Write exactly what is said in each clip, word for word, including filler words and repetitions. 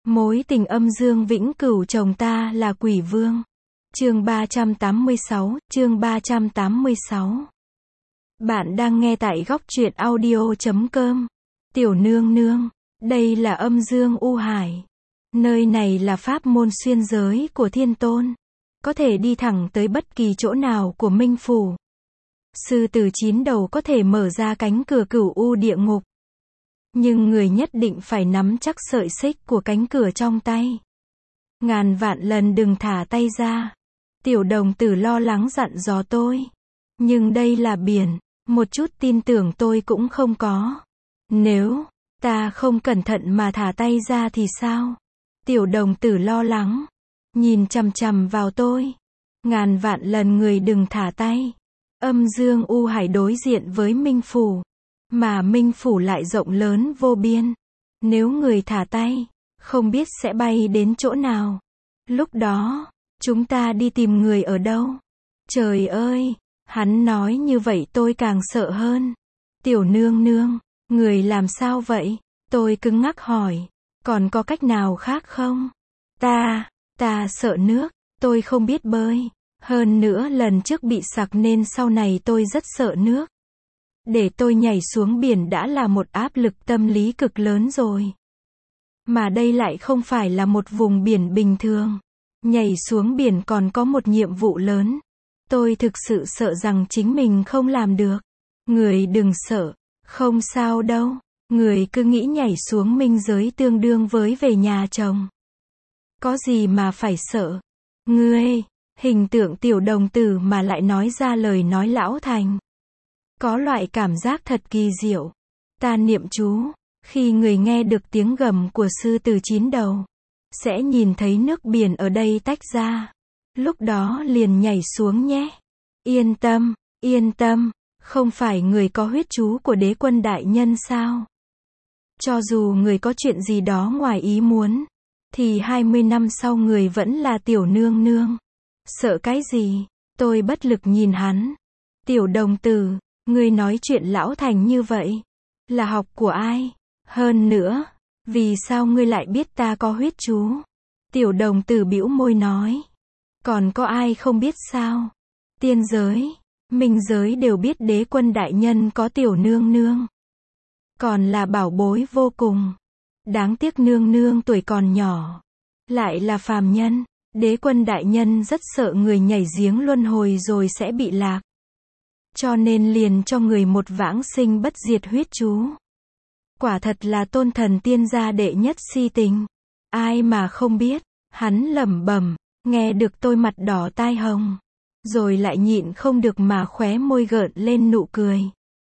Mối tình âm dương vĩnh cửu chồng ta là quỷ vương. Chương ba trăm tám mươi sáu, chương ba trăm tám mươi sáu. Bạn đang nghe tại góc truyện audio chấm com. Tiểu nương nương, đây là âm dương u hải. Nơi này là pháp môn xuyên giới của thiên tôn. Có thể đi thẳng tới bất kỳ chỗ nào của minh phủ. Sư tử chín đầu có thể mở ra cánh cửa cửu u địa ngục. Nhưng người nhất định phải nắm chắc sợi xích của cánh cửa trong tay. Ngàn vạn lần đừng thả tay ra. Tiểu đồng tử lo lắng dặn dò tôi. Nhưng đây là biển, một chút tin tưởng tôi cũng không có. Nếu ta không cẩn thận mà thả tay ra thì sao? Tiểu đồng tử lo lắng, nhìn chằm chằm vào tôi. Ngàn vạn lần người đừng thả tay. Âm dương u hải đối diện với minh phủ. Mà minh phủ lại rộng lớn vô biên. Nếu người thả tay, không biết sẽ bay đến chỗ nào. Lúc đó, chúng ta đi tìm người ở đâu? Trời ơi, hắn nói như vậy tôi càng sợ hơn. Tiểu nương nương, người làm sao vậy? Tôi cứng ngắc hỏi, còn có cách nào khác không? Ta, ta sợ nước, tôi không biết bơi. Hơn nữa lần trước bị sặc nên sau này tôi rất sợ nước. Để tôi nhảy xuống biển đã là một áp lực tâm lý cực lớn rồi. Mà đây lại không phải là một vùng biển bình thường. Nhảy xuống biển còn có một nhiệm vụ lớn. Tôi thực sự sợ rằng chính mình không làm được. Người đừng sợ, không sao đâu. Người cứ nghĩ nhảy xuống minh giới tương đương với về nhà chồng. Có gì mà phải sợ? Ngươi, hình tượng tiểu đồng tử mà lại nói ra lời nói lão thành. Có loại cảm giác thật kỳ diệu. Ta niệm chú, khi người nghe được tiếng gầm của sư tử chín đầu, sẽ nhìn thấy nước biển ở đây tách ra. Lúc đó liền nhảy xuống nhé. Yên tâm, yên tâm, không phải người có huyết chú của đế quân đại nhân sao? Cho dù người có chuyện gì đó ngoài ý muốn, thì hai mươi năm sau người vẫn là tiểu nương nương. Sợ cái gì? Tôi bất lực nhìn hắn. Tiểu đồng tử, ngươi nói chuyện lão thành như vậy, là học của ai? Hơn nữa, vì sao ngươi lại biết ta có huyết chú? Tiểu đồng tử bĩu môi nói, còn có ai không biết sao? Tiên giới, minh giới đều biết đế quân đại nhân có tiểu nương nương. Còn là bảo bối vô cùng. Đáng tiếc nương nương tuổi còn nhỏ, lại là phàm nhân. Đế quân đại nhân rất sợ người nhảy giếng luân hồi rồi sẽ bị lạc. Cho nên liền cho người một vãng sinh bất diệt huyết chú. Quả thật là tôn thần tiên gia đệ nhất si tình. Ai mà không biết, hắn lẩm bẩm, nghe được tôi mặt đỏ tai hồng. Rồi lại nhịn không được mà khóe môi gợn lên nụ cười.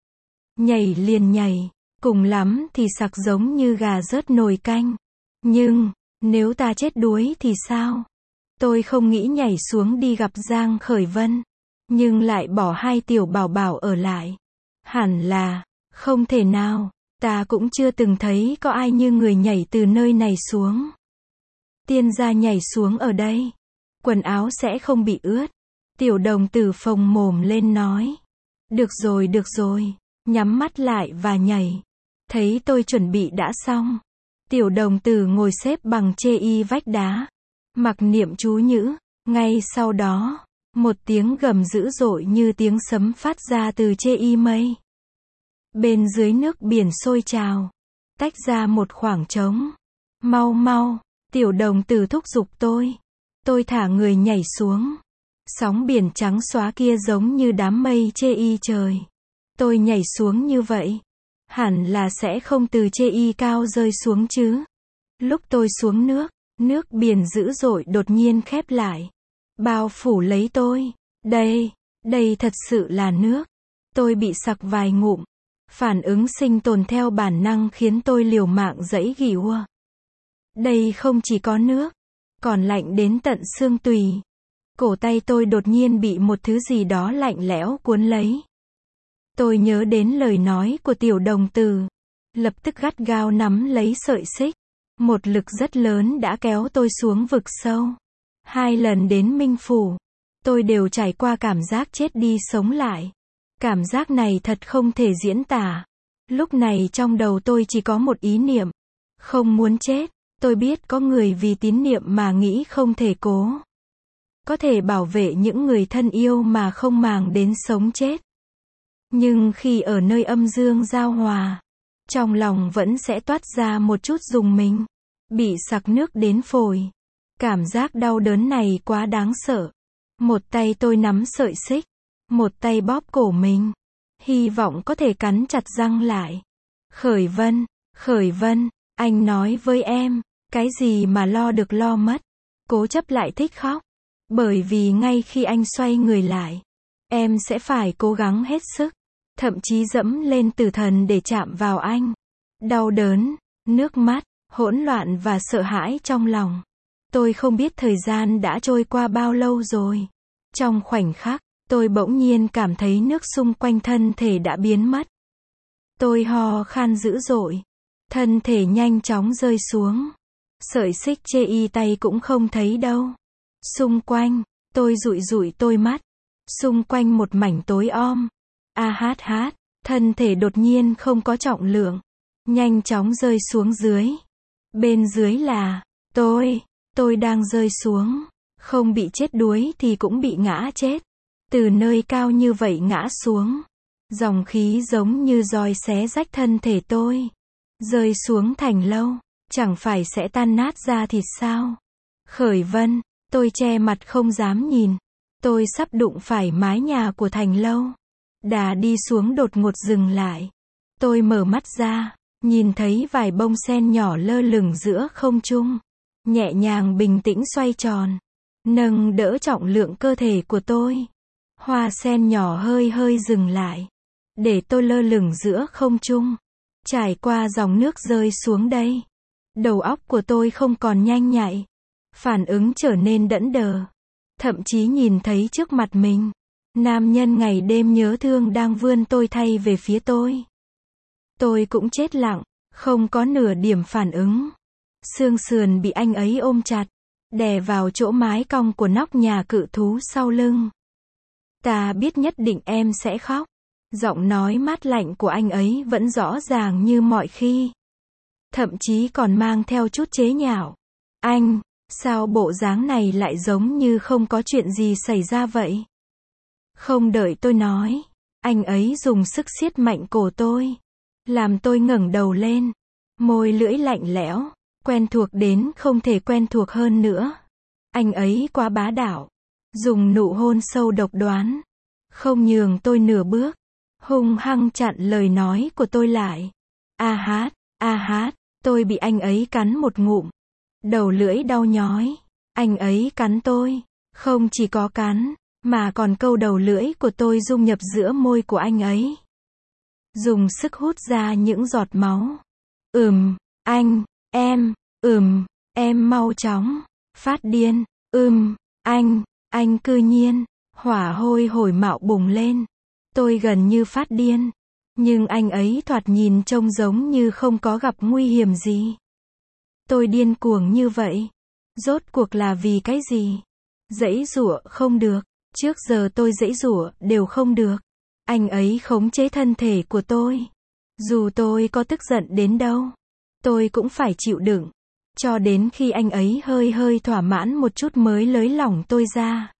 Nhảy liền nhảy, cùng lắm thì sặc giống như gà rớt nồi canh. Nhưng, nếu ta chết đuối thì sao? Tôi không nghĩ nhảy xuống đi gặp Giang Khởi Vân. Nhưng lại bỏ hai tiểu bảo bảo ở lại. Hẳn là, không thể nào, ta cũng chưa từng thấy có ai như người nhảy từ nơi này xuống. Tiên gia nhảy xuống ở đây, quần áo sẽ không bị ướt. Tiểu đồng tử phồng mồm lên nói. Được rồi được rồi, nhắm mắt lại và nhảy. Thấy tôi chuẩn bị đã xong. Tiểu đồng tử ngồi xếp bằng chê y vách đá. Mặc niệm chú nhữ, ngay sau đó. Một tiếng gầm dữ dội như tiếng sấm phát ra từ chê y mây. Bên dưới nước biển sôi trào, tách ra một khoảng trống. Mau mau, tiểu đồng tử thúc giục tôi. Tôi thả người nhảy xuống. Sóng biển trắng xóa kia giống như đám mây chê y trời. Tôi nhảy xuống như vậy, hẳn là sẽ không từ chê y cao rơi xuống chứ. Lúc tôi xuống nước, nước biển dữ dội đột nhiên khép lại. Bao phủ lấy tôi. Đây, đây thật sự là nước. Tôi bị sặc vài ngụm. Phản ứng sinh tồn theo bản năng khiến tôi liều mạng giãy giụa. Đây không chỉ có nước, còn lạnh đến tận xương tùy. Cổ tay tôi đột nhiên bị một thứ gì đó lạnh lẽo cuốn lấy. Tôi nhớ đến lời nói của tiểu đồng tử. Lập tức gắt gao nắm lấy sợi xích. Một lực rất lớn đã kéo tôi xuống vực sâu. Hai lần đến minh phủ, tôi đều trải qua cảm giác chết đi sống lại. Cảm giác này thật không thể diễn tả. Lúc này trong đầu tôi chỉ có một ý niệm. Không muốn chết, Tôi biết có người vì tín niệm mà nghĩ không thể cố. Có thể bảo vệ những người thân yêu mà không màng đến sống chết. Nhưng khi ở nơi âm dương giao hòa, trong lòng vẫn sẽ toát ra một chút rùng mình. Bị sặc nước đến phổi. Cảm giác đau đớn này quá đáng sợ. Một tay tôi nắm sợi xích. Một tay bóp cổ mình. Hy vọng có thể cắn chặt răng lại. Khởi Vân, Khởi Vân, anh nói với em, cái gì mà lo được lo mất. Cố chấp lại thích khóc. Bởi vì ngay khi anh xoay người lại, em sẽ phải cố gắng hết sức. Thậm chí dẫm lên tử thần để chạm vào anh. Đau đớn, nước mắt, hỗn loạn và sợ hãi trong lòng. Tôi không biết thời gian đã trôi qua bao lâu rồi. Trong khoảnh khắc, tôi bỗng nhiên cảm thấy nước xung quanh thân thể đã biến mất. Tôi ho khan dữ dội. Thân thể nhanh chóng rơi xuống. Sợi xích chê y tay cũng không thấy đâu. Xung quanh, tôi dụi dụi tôi mắt. Xung quanh một mảnh tối om. A hát hát, thân thể đột nhiên không có trọng lượng. Nhanh chóng rơi xuống dưới. Bên dưới là, tôi, tôi đang rơi xuống. Không bị chết đuối thì cũng bị ngã chết. Từ nơi cao như vậy ngã xuống. Dòng khí giống như roi xé rách thân thể tôi. Rơi xuống thành lâu, chẳng phải sẽ tan nát ra thịt sao? Khởi Vân, tôi che mặt không dám nhìn. Tôi sắp đụng phải mái nhà của thành lâu. Đà đi xuống đột ngột dừng lại. Tôi mở mắt ra, nhìn thấy vài bông sen nhỏ lơ lửng giữa không trung. Nhẹ nhàng bình tĩnh xoay tròn. Nâng đỡ trọng lượng cơ thể của tôi. Hoa sen nhỏ hơi hơi dừng lại. Để tôi lơ lửng giữa không trung. Trải qua dòng nước rơi xuống đây. Đầu óc của tôi không còn nhanh nhạy. Phản ứng trở nên đẫn đờ. Thậm chí nhìn thấy trước mặt mình. Nam nhân ngày đêm nhớ thương đang vươn tôi thay về phía tôi. Tôi cũng chết lặng, không có nửa điểm phản ứng. Xương sườn bị anh ấy ôm chặt, đè vào chỗ mái cong của nóc nhà cự thú sau lưng. Ta biết nhất định em sẽ khóc. Giọng nói mát lạnh của anh ấy vẫn rõ ràng như mọi khi. Thậm chí còn mang theo chút chế nhạo. Anh, sao bộ dáng này lại giống như không có chuyện gì xảy ra vậy? Không đợi tôi nói, anh ấy dùng sức siết mạnh cổ tôi. Làm tôi ngẩng đầu lên. Môi lưỡi lạnh lẽo, quen thuộc đến không thể quen thuộc hơn nữa. Anh ấy quá bá đạo. Dùng nụ hôn sâu độc đoán. Không nhường tôi nửa bước. Hung hăng chặn lời nói của tôi lại. A hát, a hát, tôi bị anh ấy cắn một ngụm. Đầu lưỡi đau nhói. Anh ấy cắn tôi. Không chỉ có cắn, mà còn câu đầu lưỡi của tôi dung nhập giữa môi của anh ấy. Dùng sức hút ra những giọt máu. Ừm, anh, em, ừm, em mau chóng. Phát điên, ừm, anh, anh cư nhiên. Hỏa hôi hổi mạo bùng lên. Tôi gần như phát điên. Nhưng anh ấy thoạt nhìn trông giống như không có gặp nguy hiểm gì. Tôi điên cuồng như vậy. Rốt cuộc là vì cái gì? Giãy giụa không được. Trước giờ tôi giãy giụa đều không được. Anh ấy khống chế thân thể của tôi. Dù tôi có tức giận đến đâu, tôi cũng phải chịu đựng. Cho đến khi anh ấy hơi hơi thỏa mãn một chút mới lới lỏng tôi ra.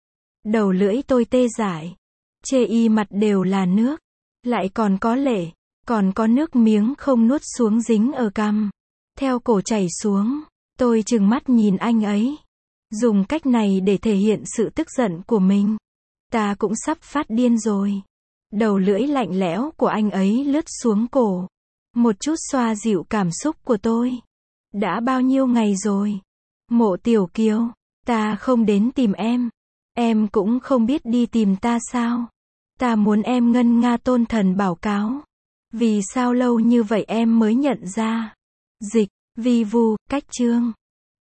Đầu lưỡi tôi tê dại. Chê y mặt đều là nước. Lại còn có lệ. Còn có nước miếng không nuốt xuống dính ở cằm. Theo cổ chảy xuống. Tôi trừng mắt nhìn anh ấy. Dùng cách này để thể hiện sự tức giận của mình. Ta cũng sắp phát điên rồi. Đầu lưỡi lạnh lẽo của anh ấy lướt xuống cổ. Một chút xoa dịu cảm xúc của tôi. Đã bao nhiêu ngày rồi? Mộ Tiểu Kiều, ta không đến tìm em. Em cũng không biết đi tìm ta sao? Ta muốn em ngân nga tôn thần bảo cáo. Vì sao lâu như vậy em mới nhận ra? Dịch, vi vu, cách chương.